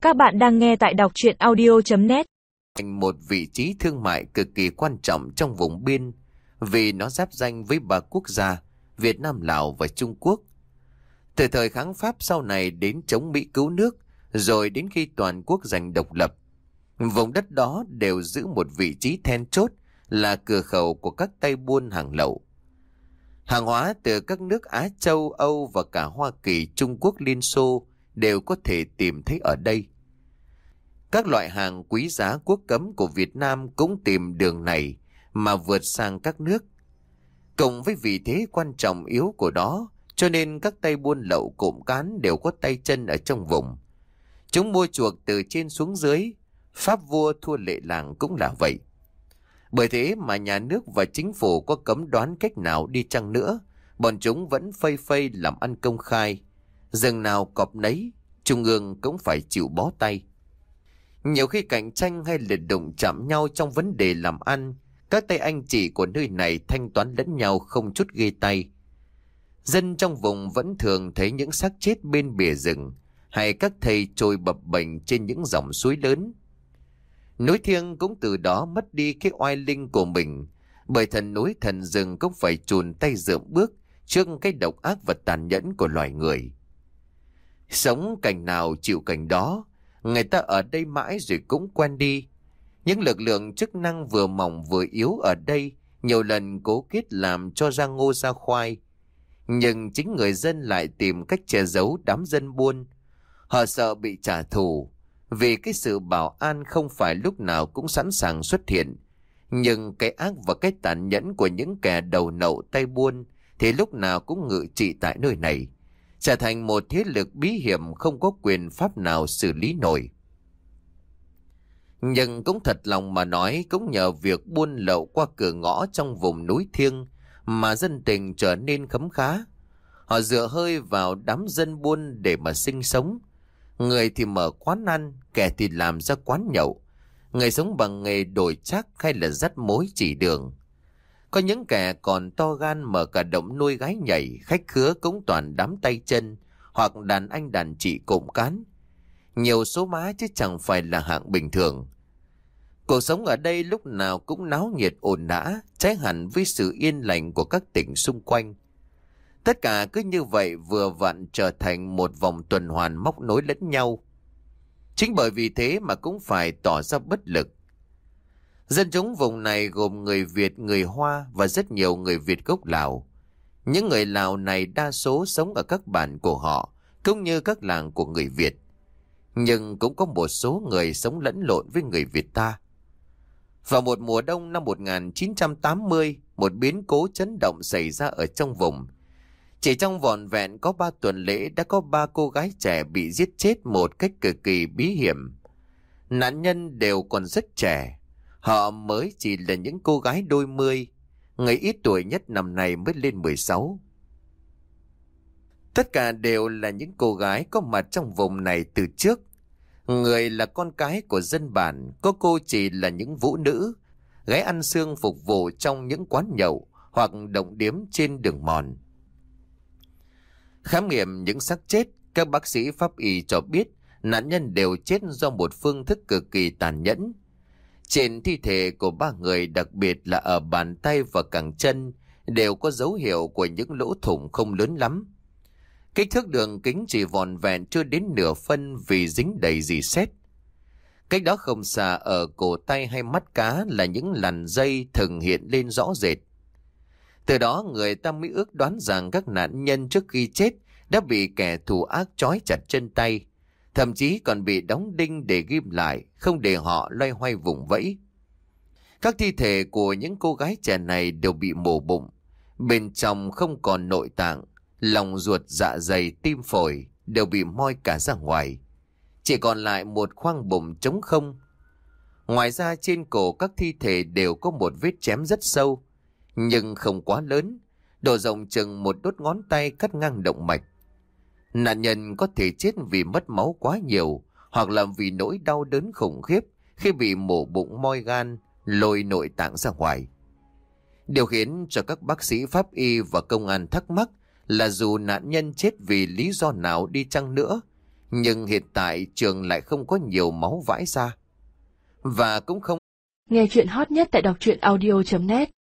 Các bạn đang nghe tại đọc truyện audio.net. Một vị trí thương mại cực kỳ quan trọng trong vùng biên vì nó giáp ranh với ba quốc gia Việt Nam, Lào và Trung Quốc. Từ thời kháng Pháp sau này đến chống Mỹ cứu nước, rồi đến khi toàn quốc giành độc lập, vùng đất đó đều giữ một vị trí then chốt là cửa khẩu của các tay buôn hàng lậu. Hàng hóa từ các nước Á Châu, Âu và cả Hoa Kỳ, Trung Quốc, Liên Xô đều có thể tìm thấy ở đây. Các loại hàng quý giá quốc cấm của Việt Nam cũng tìm đường này mà vượt sang các nước. Cộng với vị thế quan trọng yếu của đó, cho nên các tay buôn lậu cộm cán đều có tay chân ở trong vùng. Chúng mua chuộc từ trên xuống dưới, pháp vua thua lệ làng cũng là vậy. Bởi thế mà nhà nước và chính phủ có cấm đoán cách nào đi chăng nữa, bọn chúng vẫn phây phây làm ăn công khai. Rừng nào cọp nấy, trung ương cũng phải chịu bó tay. Nhiều khi cạnh tranh hay liệt đụng chạm nhau trong vấn đề làm ăn, các tay anh chị của nơi này thanh toán lẫn nhau không chút ghê tay. Dân trong vùng vẫn thường thấy những xác chết bên bìa rừng, hay các thây trôi bập bềnh trên những dòng suối lớn. Núi Thiêng cũng từ đó mất đi cái oai linh của mình, bởi thần núi thần rừng cũng phải chùn tay rượm bước trước cái độc ác và tàn nhẫn của loài người. Sống cảnh nào chịu cảnh đó, người ta ở đây mãi rồi cũng quen đi. Những lực lượng chức năng vừa mỏng vừa yếu ở đây nhiều lần cố kết làm cho ra ngô ra khoai. Nhưng chính người dân lại tìm cách che giấu đám dân buôn. Họ sợ bị trả thù, vì cái sự bảo an không phải lúc nào cũng sẵn sàng xuất hiện. Nhưng cái ác và cái tàn nhẫn của những kẻ đầu nậu tay buôn thì lúc nào cũng ngự trị tại nơi này, trở thành một thế lực bí hiểm không có quyền pháp nào xử lý nổi. Nhưng cũng thật lòng mà nói, cũng nhờ việc buôn lậu qua cửa ngõ trong vùng núi Thiêng mà dân tình trở nên khấm khá. Họ dựa hơi vào đám dân buôn để mà sinh sống. Người thì mở quán ăn, kẻ thì làm ra quán nhậu. Người sống bằng nghề đổi trác hay là dắt mối chỉ đường. Có những kẻ còn to gan mở cả động nuôi gái nhảy, khách khứa cũng toàn đám tay chân hoặc đàn anh đàn chị cộm cán. Nhiều số má chứ chẳng phải là hạng bình thường. Cuộc sống ở đây lúc nào cũng náo nhiệt ồn ào, trái hẳn với sự yên lành của các tỉnh xung quanh. Tất cả cứ như vậy vừa vặn trở thành một vòng tuần hoàn móc nối lẫn nhau. Chính bởi vì thế mà cũng phải tỏ ra bất lực. Dân chúng vùng này gồm người Việt, người Hoa và rất nhiều người Việt gốc Lào. Những người Lào này đa số sống ở các bản của họ, cũng như các làng của người Việt. Nhưng cũng có một số người sống lẫn lộn với người Việt ta. Vào một mùa đông năm 1980, một biến cố chấn động xảy ra ở trong vùng. Chỉ trong vỏn vẹn có 3 tuần lễ đã có 3 cô gái trẻ bị giết chết một cách cực kỳ bí hiểm. Nạn nhân đều còn rất trẻ. Họ mới chỉ là những cô gái đôi mươi, người ít tuổi nhất năm nay mới lên 16. Tất cả đều là những cô gái có mặt trong vùng này từ trước. Người là con cái của dân bản, có cô chỉ là những vũ nữ, gái ăn xương phục vụ trong những quán nhậu hoặc động điếm trên đường mòn. Khám nghiệm những xác chết, các bác sĩ pháp y cho biết nạn nhân đều chết do một phương thức cực kỳ tàn nhẫn. Trên thi thể của 3 người, đặc biệt là ở bàn tay và cẳng chân, đều có dấu hiệu của những lỗ thủng không lớn lắm. Kích thước đường kính chỉ vòn vẹn chưa đến nửa phân vì dính đầy rỉ sét. Cách đó không xa, ở cổ tay hay mắt cá là những lằn dây thường hiện lên rõ rệt. Từ đó người ta mới ước đoán rằng các nạn nhân trước khi chết đã bị kẻ thù ác trói chặt chân tay, thậm chí còn bị đóng đinh để ghim lại, không để họ loay hoay vùng vẫy. Các thi thể của những cô gái trẻ này đều bị mổ bụng, bên trong không còn nội tạng, lòng ruột, dạ dày, tim phổi đều bị moi cả ra ngoài, chỉ còn lại một khoang bụng trống không. Ngoài ra trên cổ các thi thể đều có một vết chém rất sâu, nhưng không quá lớn, độ rộng chừng một đốt ngón tay cắt ngang động mạch. Nạn nhân có thể chết vì mất máu quá nhiều, hoặc là vì nỗi đau đớn khủng khiếp khi bị mổ bụng moi gan, lôi nội tạng ra ngoài. Điều khiến cho các bác sĩ pháp y và công an thắc mắc là dù nạn nhân chết vì lý do nào đi chăng nữa, Nhưng hiện tại trường lại không có nhiều máu vãi ra. Và cũng không. Nghe chuyện hot nhất tại đọc truyện audio.net